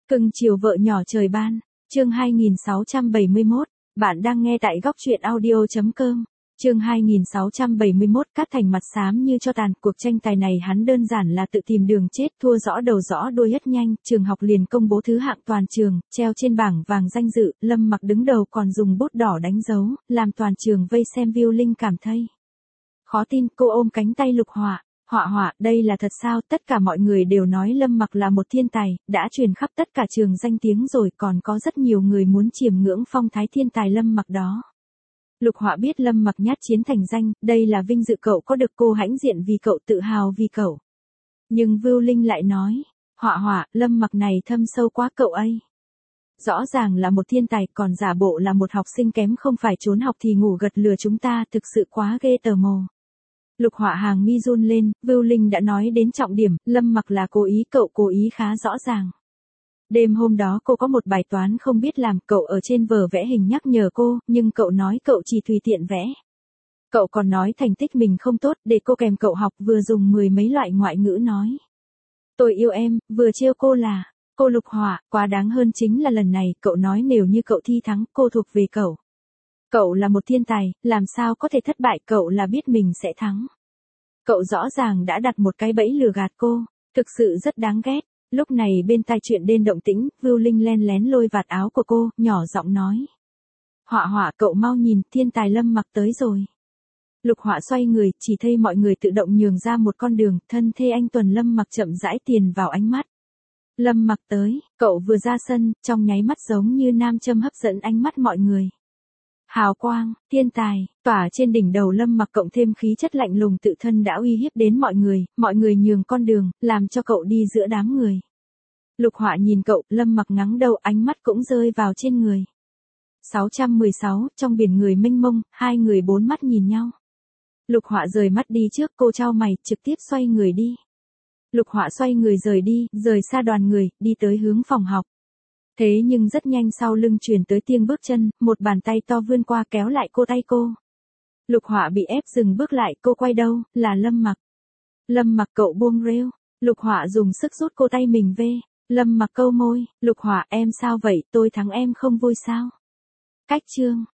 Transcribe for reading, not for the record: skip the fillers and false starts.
Cưng chiều vợ nhỏ trời ban, chương 2671, bạn đang nghe tại góc truyện audio.com. Chương 2671, Cát Thành mặt xám như cho tàn, cuộc tranh tài này hắn đơn giản là tự tìm đường chết, thua rõ đầu rõ đuôi rất nhanh, trường học liền công bố thứ hạng toàn trường, treo trên bảng vàng danh dự, Lâm Mặc đứng đầu còn dùng bút đỏ đánh dấu, làm toàn trường vây xem Viu Linh cảm thấy khó tin. Cô ôm cánh tay Lục Họa, Họa, đây là thật sao? Tất cả mọi người đều nói Lâm Mặc là một thiên tài, đã truyền khắp tất cả trường danh tiếng rồi, còn có rất nhiều người muốn chiêm ngưỡng phong thái thiên tài Lâm Mặc đó. Lục Họa biết Lâm Mặc nhát chiến thành danh, đây là vinh dự cậu có được cô hãnh diện vì cậu, tự hào vì cậu. Nhưng Viu Linh lại nói, Họa, Lâm Mặc này thâm sâu quá cậu ấy. Rõ ràng là một thiên tài, còn giả bộ là một học sinh kém, không phải trốn học thì ngủ gật lừa chúng ta, thực sự quá ghê tởm mồ. Lục Họa hàng mi run lên, Viu Linh đã nói đến trọng điểm, Lâm Mặc là cố ý, cậu cố ý khá rõ ràng. Đêm hôm đó cô có một bài toán không biết làm, cậu ở trên vở vẽ hình nhắc nhở cô, nhưng cậu nói cậu chỉ tùy tiện vẽ. Cậu còn nói thành tích mình không tốt, để cô kèm cậu học, vừa dùng 10 mấy loại ngoại ngữ nói. Tôi yêu em, vừa trêu cô là, cô Lục Họa, quá đáng hơn chính là lần này, cậu nói nếu như cậu thi thắng, cô thuộc về cậu. Cậu là một thiên tài, làm sao có thể thất bại, cậu là biết mình sẽ thắng. Cậu rõ ràng đã đặt một cái bẫy lừa gạt cô, thực sự rất đáng ghét. Lúc này bên tai chuyện đên động tĩnh, Viu Linh len lén lôi vạt áo của cô, nhỏ giọng nói. Họa, cậu mau nhìn, thiên tài Lâm Mặc tới rồi. Lục Họa xoay người, chỉ thấy mọi người tự động nhường ra một con đường, thân thê anh tuần Lâm Mặc chậm rãi tiền vào ánh mắt. Lâm Mặc tới, cậu vừa ra sân, trong nháy mắt giống như nam châm hấp dẫn ánh mắt mọi người. Hào quang, thiên tài, tỏa trên đỉnh đầu Lâm Mặc, cộng thêm khí chất lạnh lùng tự thân đã uy hiếp đến mọi người nhường con đường, làm cho cậu đi giữa đám người. Lục Họa nhìn cậu, Lâm Mặc ngắng đầu, ánh mắt cũng rơi vào trên người. 616, trong biển người mênh mông, hai người bốn mắt nhìn nhau. Lục Họa rời mắt đi trước, cô chau mày, trực tiếp xoay người đi. Lục Họa xoay người rời đi, rời xa đoàn người, đi tới hướng phòng học. Thế nhưng rất nhanh sau lưng truyền tới tiếng bước chân, một bàn tay to vươn qua kéo lại cô tay cô. Lục Họa bị ép dừng bước lại, cô quay đầu, là Lâm Mặc. Lâm Mặc, cậu buông rêu. Lục Họa dùng sức rút cô tay mình về. Lâm Mặc câu môi, Lục Họa, em sao vậy, tôi thắng em không vui sao? Cách chương.